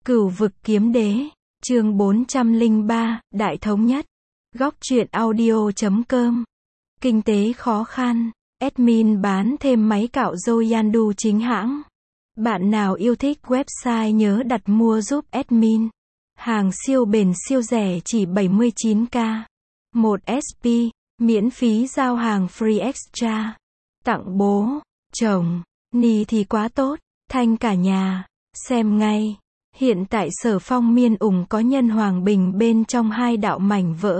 Cửu vực kiếm đế, chương 403, Đại thống nhất. Góc truyện audio.com. Kinh tế khó khăn. Admin bán thêm máy cạo râu Yandu chính hãng. Bạn nào yêu thích website nhớ đặt mua giúp admin. Hàng siêu bền siêu rẻ chỉ 79k. 1 SP, miễn phí giao hàng free extra. Tặng bố, chồng, ni thì quá tốt, thanh cả nhà. Xem ngay. Hiện tại Sở Phong Miên Ủng có nhân hoàng bình bên trong hai đạo mảnh vỡ.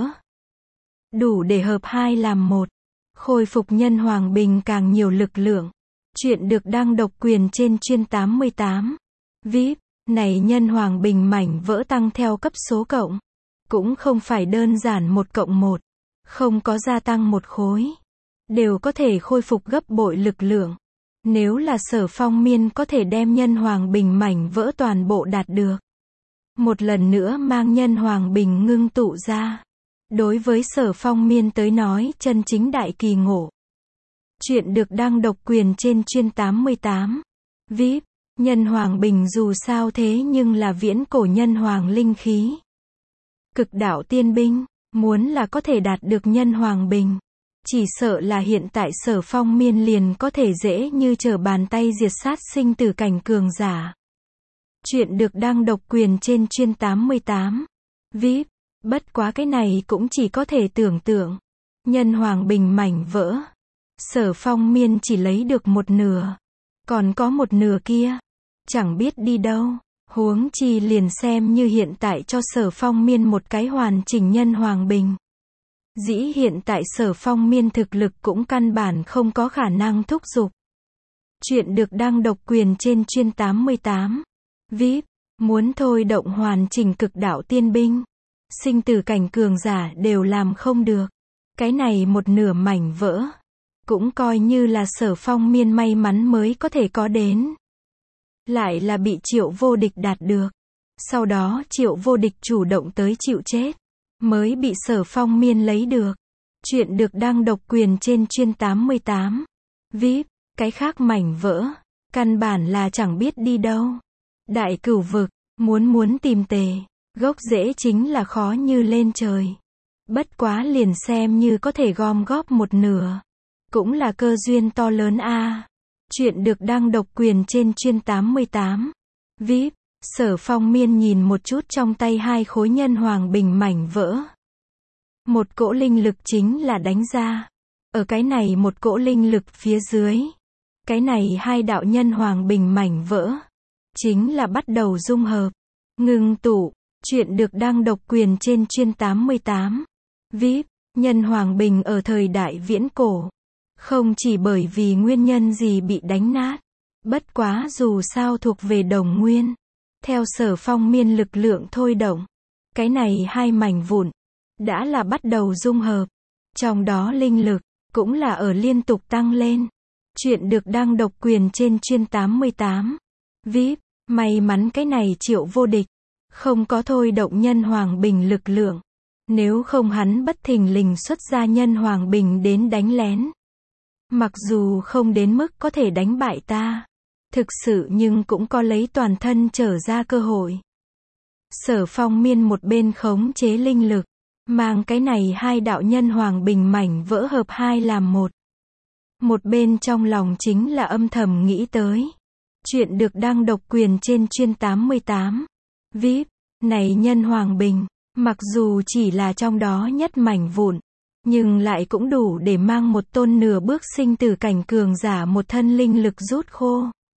Đủ để hợp hai làm một. Khôi phục nhân hoàng bình càng nhiều lực lượng. Chuyện được đăng độc quyền trên chuyên 88. VIP, này nhân hoàng bình mảnh vỡ tăng theo cấp số cộng. Cũng không phải đơn giản 1+1. Không có gia tăng một khối. Đều có thể khôi phục gấp bội lực lượng. Nếu là Sở Phong Miên có thể đem nhân hoàng bình mảnh vỡ toàn bộ đạt được. Một lần nữa mang nhân hoàng bình ngưng tụ ra. Đối với Sở Phong Miên tới nói chân chính đại kỳ ngộ. Chuyện được đăng độc quyền trên chuyên 88. VIP, nhân hoàng bình dù sao thế nhưng là viễn cổ nhân hoàng linh khí. Cực đạo tiên binh, muốn là có thể đạt được nhân hoàng bình. Chỉ sợ là hiện tại Sở Phong Miên liền có thể dễ như trở bàn tay diệt sát sinh tử cảnh cường giả. Chuyện được đăng độc quyền trên chuyên 88. VIP, bất quá cái này cũng chỉ có thể tưởng tượng. Nhân hoàng bình mảnh vỡ. Sở Phong Miên chỉ lấy được một nửa. Còn có một nửa kia. Chẳng biết đi đâu. Huống chi liền xem như hiện tại cho Sở Phong Miên một cái hoàn chỉnh nhân hoàng bình. Dĩ hiện tại Sở Phong Miên thực lực cũng căn bản không có khả năng thúc giục. Chuyện được đăng độc quyền trên chuyên 88. VIP, muốn thôi động hoàn chỉnh cực đạo tiên binh. Sinh tử cảnh cường giả đều làm không được. Cái này một nửa mảnh vỡ. Cũng coi như là Sở Phong Miên may mắn mới có thể có đến. Lại là bị Triệu Vô Địch đạt được. Sau đó Triệu Vô Địch chủ động tới chịu chết. Mới bị Sở Phong Miên lấy được. Chuyện được đăng độc quyền trên chuyên 88. VIP, cái khác mảnh vỡ. Căn bản là chẳng biết đi đâu. Đại cửu vực, muốn tìm tề. Gốc rễ chính là khó như lên trời. Bất quá liền xem như có thể gom góp một nửa. Cũng là cơ duyên to lớn a. Chuyện được đăng độc quyền trên chuyên 88. VIP, Sở Phong Miên nhìn một chút trong tay hai khối nhân hoàng bình mảnh vỡ. Một cỗ linh lực chính là đánh ra. Ở cái này một cỗ linh lực phía dưới. Cái này hai đạo nhân hoàng bình mảnh vỡ. Chính là bắt đầu dung hợp. Ngưng tụ. Chuyện được đăng độc quyền trên chuyên 88. VIP, nhân hoàng bình ở thời đại viễn cổ. Không chỉ bởi vì nguyên nhân gì bị đánh nát. Bất quá dù sao thuộc về đồng nguyên. Theo Sở Phong Miên lực lượng thôi động. Cái này hai mảnh vụn. Đã là bắt đầu dung hợp. Trong đó linh lực. Cũng là ở liên tục tăng lên. Chuyện được đăng độc quyền trên chuyên 88. VIP, may mắn cái này Triệu Vô Địch. Không có thôi động nhân hoàng bình lực lượng. Nếu không hắn bất thình lình xuất ra nhân hoàng bình đến đánh lén. Mặc dù không đến mức có thể đánh bại ta. Thực sự nhưng cũng có lấy toàn thân trở ra cơ hội. Sở Phong Miên một bên khống chế linh lực. Mang cái này hai đạo nhân hoàng bình mảnh vỡ hợp hai làm một. Một bên trong lòng chính là âm thầm nghĩ tới. Chuyện được đăng độc quyền trên chuyên 88. VIP, này nhân hoàng bình. Mặc dù chỉ là trong đó nhất mảnh vụn. Nhưng lại cũng đủ để mang một tôn nửa bước sinh tử cảnh cường giả một thân linh lực rút khô.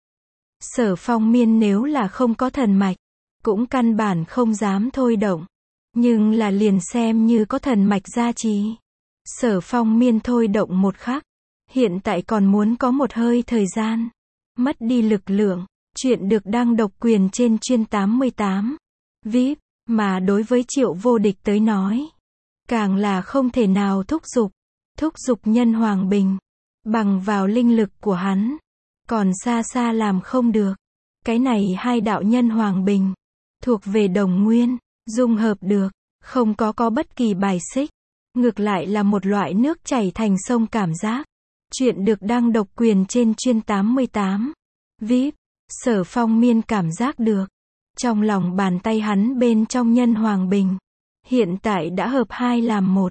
Sở Phong Miên nếu là không có thần mạch. Cũng căn bản không dám thôi động. Nhưng là liền xem như có thần mạch gia trì. Sở Phong Miên thôi động một khắc. Hiện tại còn muốn có một hơi thời gian. Mất đi lực lượng. Chuyện được đăng độc quyền trên chuyên 88. VIP, mà đối với Triệu Vô Địch tới nói. Càng là không thể nào thúc giục nhân hoàng bình. Bằng vào linh lực của hắn. Còn xa xa làm không được. Cái này hai đạo nhân hoàng bình. Thuộc về đồng nguyên. Dung hợp được. Không có bất kỳ bài xích. Ngược lại là một loại nước chảy thành sông cảm giác. Chuyện được đăng độc quyền trên chuyên 88. VIP, Sở Phong Miên cảm giác được. Trong lòng bàn tay hắn bên trong nhân hoàng bình. Hiện tại đã hợp hai làm một.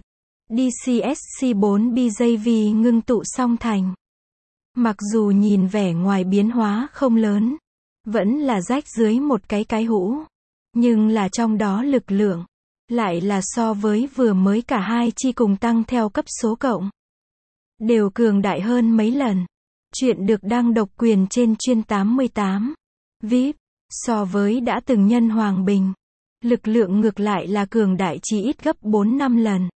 DCSC4 BJV ngưng tụ song thành. Mặc dù nhìn vẻ ngoài biến hóa không lớn, vẫn là rách dưới một cái hũ, nhưng là trong đó lực lượng, lại là so với vừa mới cả hai chi cùng tăng theo cấp số cộng, đều cường đại hơn mấy lần. Chuyện được đăng độc quyền trên chuyên 88. VIP, so với đã từng nhân hoàng bình, lực lượng ngược lại là cường đại chỉ ít gấp 4-5 lần.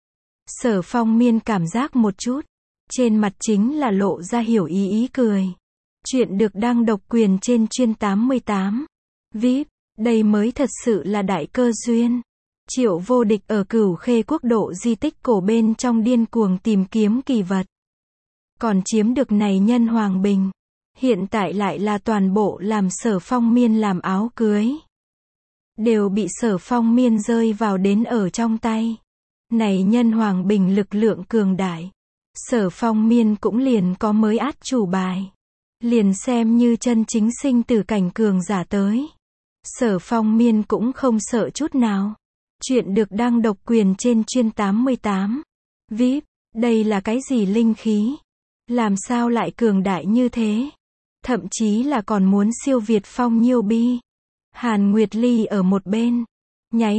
Sở Phong Miên cảm giác một chút, trên mặt chính là lộ ra hiểu ý cười. Chuyện được đăng độc quyền trên chuyên 88. VIP, đây mới thật sự là đại cơ duyên. Triệu Vô Địch ở Cửu Khê quốc độ di tích cổ bên trong điên cuồng tìm kiếm kỳ vật. Còn chiếm được này nhân hoàng bình, hiện tại lại là toàn bộ làm Sở Phong Miên làm áo cưới. Đều bị Sở Phong Miên rơi vào đến ở trong tay. Này nhân hoàng bình lực lượng cường đại. Sở Phong Miên cũng liền có mới át chủ bài. Liền xem như chân chính sinh tử cảnh cường giả tới. Sở Phong Miên cũng không sợ chút nào. Chuyện được đăng độc quyền trên chuyên 88. VIP, đây là cái gì linh khí? Làm sao lại cường đại như thế? Thậm chí là còn muốn siêu việt Phong Nhiêu Bi. Hàn Nguyệt Ly ở một bên, nháy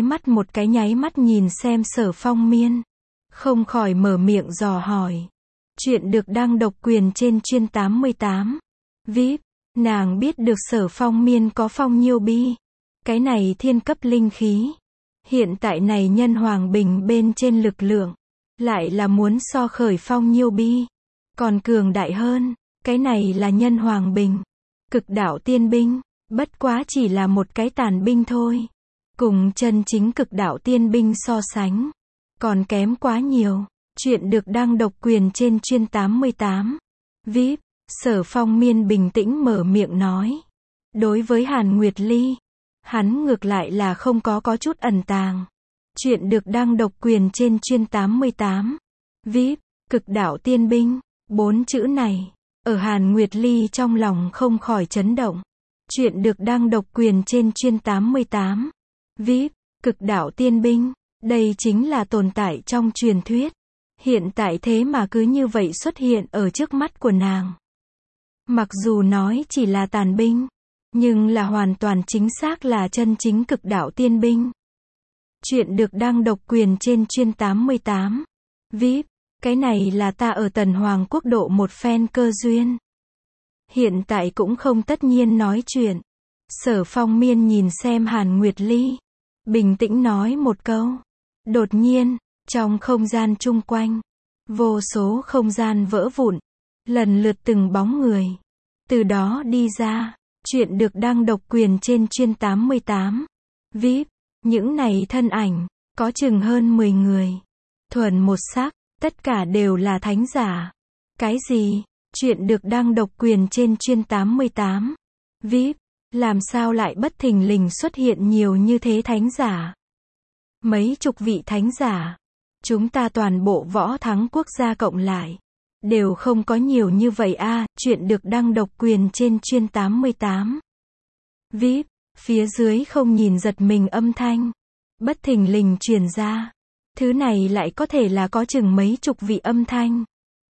mắt nhìn xem Sở Phong Miên, không khỏi mở miệng dò hỏi. Chuyện được đăng độc quyền trên chuyên 88. VIP, nàng biết được Sở Phong Miên có Phong Nhiêu Bi, cái này thiên cấp linh khí. Hiện tại này nhân hoàng bình bên trên lực lượng, lại là muốn so khởi Phong Nhiêu Bi, còn cường đại hơn. Cái này là nhân hoàng bình, cực đạo tiên binh, bất quá chỉ là một cái tàn binh thôi. Cùng chân chính cực đạo tiên binh so sánh, còn kém quá nhiều. Chuyện được đăng độc quyền trên chuyên 88. VIP, Sở Phong Miên bình tĩnh mở miệng nói. Đối với Hàn Nguyệt Ly, hắn ngược lại là không có chút ẩn tàng. Chuyện được đăng độc quyền trên chuyên 88. VIP, cực đạo tiên binh, 4 chữ này, ở Hàn Nguyệt Ly trong lòng không khỏi chấn động. Chuyện được đăng độc quyền trên chuyên 88. VIP, cực đạo tiên binh, đây chính là tồn tại trong truyền thuyết. Hiện tại thế mà cứ như vậy xuất hiện ở trước mắt của nàng. Mặc dù nói chỉ là tàn binh, nhưng là hoàn toàn chính xác là chân chính cực đạo tiên binh. Chuyện được đăng độc quyền trên chuyên 88. VIP, cái này là ta ở Tần Hoàng quốc độ một phen cơ duyên. Hiện tại cũng không tất nhiên nói chuyện. Sở Phong Miên nhìn xem Hàn Nguyệt Ly, bình tĩnh nói một câu. Đột nhiên, trong không gian chung quanh, vô số không gian vỡ vụn, lần lượt từng bóng người từ đó đi ra. Chuyện được đăng độc quyền trên chuyên 88. VIP, những này thân ảnh, có chừng hơn 10 người. Thuần một sắc, tất cả đều là thánh giả. Cái gì? Chuyện được đăng độc quyền trên chuyên 88. VIP, làm sao lại bất thình lình xuất hiện nhiều như thế thánh giả? Mấy chục vị thánh giả. Chúng ta toàn bộ võ thắng quốc gia cộng lại, đều không có nhiều như vậy a. Chuyện được đăng độc quyền trên chuyên 88. VIP, phía dưới không nhìn giật mình âm thanh bất thình lình truyền ra. Thứ này lại có thể là có chừng mấy chục vị âm thanh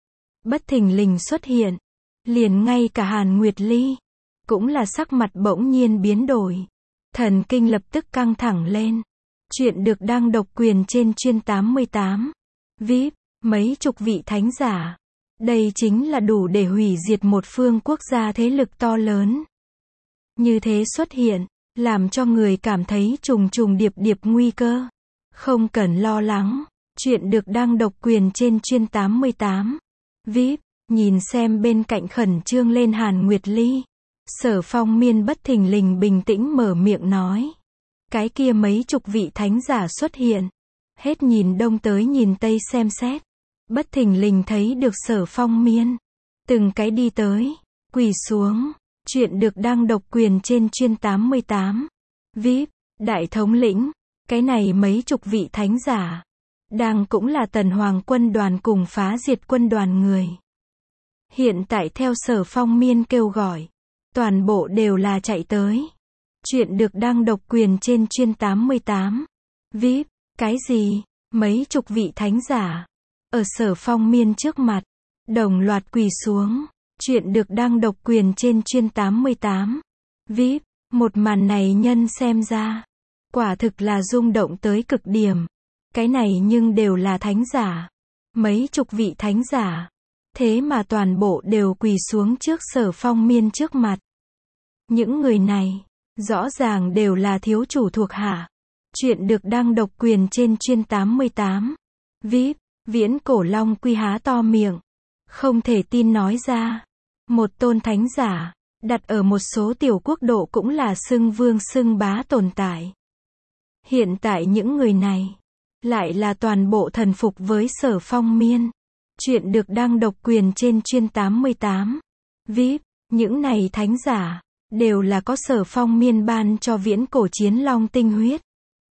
bất thình lình xuất hiện. Liền ngay cả Hàn Nguyệt Ly cũng là sắc mặt bỗng nhiên biến đổi, thần kinh lập tức căng thẳng lên. Chuyện được đăng độc quyền trên chuyên 88. VIP, mấy chục vị thánh giả. Đây chính là đủ để hủy diệt một phương quốc gia thế lực to lớn. Như thế xuất hiện, làm cho người cảm thấy trùng trùng điệp điệp nguy cơ. Không cần lo lắng. Chuyện được đăng độc quyền trên chuyên 88. VIP, nhìn xem bên cạnh khẩn trương lên Hàn Nguyệt Ly. Sở Phong Miên bất thình lình bình tĩnh mở miệng nói. Cái kia mấy chục vị thánh giả xuất hiện. Hết nhìn đông tới nhìn tây xem xét. Bất thình lình thấy được Sở Phong Miên. Từng cái đi tới, quỳ xuống. Chuyện được đăng độc quyền trên chuyên 88. VIP, đại thống lĩnh. Cái này mấy chục vị thánh giả. Đang cũng là Tần Hoàng quân đoàn cùng phá diệt quân đoàn người. Hiện tại theo Sở Phong Miên kêu gọi, toàn bộ đều là chạy tới. Chuyện được đăng độc quyền trên chuyên 88. VIP. Cái gì? Mấy chục vị thánh giả ở Sở Phong Miên trước mặt đồng loạt quỳ xuống. Chuyện được đăng độc quyền trên chuyên 88. VIP. Một màn này nhân xem ra quả thực là rung động tới cực điểm. Cái này nhưng đều là thánh giả. Mấy chục vị thánh giả. Thế mà toàn bộ đều quỳ xuống trước Sở Phong Miên trước mặt. Những người này rõ ràng đều là thiếu chủ thuộc hạ. Chuyện được đăng độc quyền trên chuyên 88. VIP. Viễn Cổ Long Quy há to miệng, không thể tin nói ra. Một tôn thánh giả, đặt ở một số tiểu quốc độ cũng là xưng vương xưng bá tồn tại. Hiện tại những người này, lại là toàn bộ thần phục với Sở Phong Miên. Chuyện được đăng độc quyền trên chuyên 88. VIP. Những này thánh giả, đều là có Sở Phong Miên ban cho Viễn Cổ Chiến Long tinh huyết.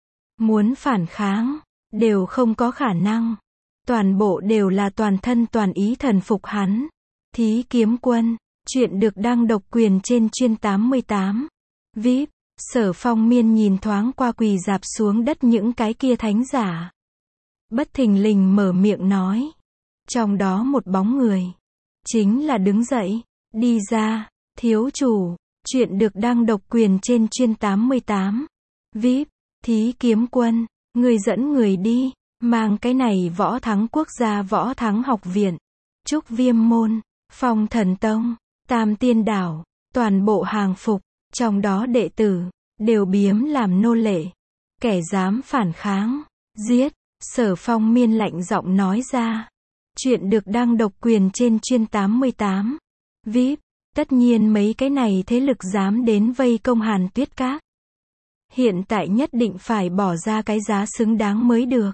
Muốn phản kháng, đều không có khả năng. Toàn bộ đều là toàn thân toàn ý thần phục hắn. Thí Kiếm Quân. Chuyện được đăng độc quyền trên chuyên 88. VIP. Sở Phong Miên nhìn thoáng qua quỳ rạp xuống đất những cái kia thánh giả. Bất thình lình mở miệng nói. Trong đó một bóng người. Chính là đứng dậy. Đi ra. Thiếu chủ. Chuyện được đăng độc quyền trên chuyên 88. VIP. Thí Kiếm Quân. Người dẫn người đi. Mang cái này Võ Thắng Quốc gia Võ Thắng Học Viện. Trúc Viêm Môn. Phong Thần Tông. Tam Tiên Đảo. Toàn bộ hàng phục. Trong đó đệ tử. Đều biếm làm nô lệ. Kẻ dám phản kháng. Giết. Sở Phong Miên lạnh giọng nói ra. Chuyện được đăng độc quyền trên chuyên 88. VIP. Tất nhiên mấy cái này thế lực dám đến vây công Hàn Tuyết Các. Hiện tại nhất định phải bỏ ra cái giá xứng đáng mới được.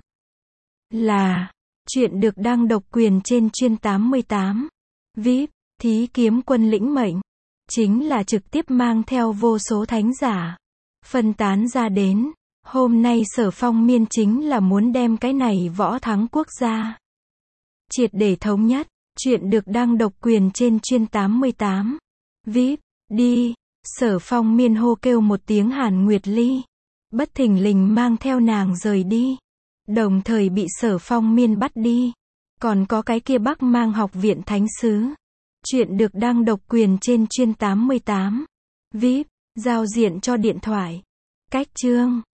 Là. Chuyện được đăng độc quyền trên chuyên 88. VIP. Thí Kiếm Quân lĩnh mệnh. Chính là trực tiếp mang theo vô số thánh giả. Phân tán ra đến. Hôm nay Sở Phong Miên chính là muốn đem cái này Võ Thắng Quốc gia triệt để thống nhất. Chuyện được đăng độc quyền trên chuyên 88. VIP. Đi. Sở Phong Miên hô kêu một tiếng Hàn Nguyệt Ly. Bất thình lình mang theo nàng rời đi. Đồng thời bị Sở Phong Miên bắt đi. Còn có cái kia Bắc Mang Học Viện Thánh Sứ. Chuyện được đăng độc quyền trên chuyên 88. VIP. Giao diện cho điện thoại. Cách chương.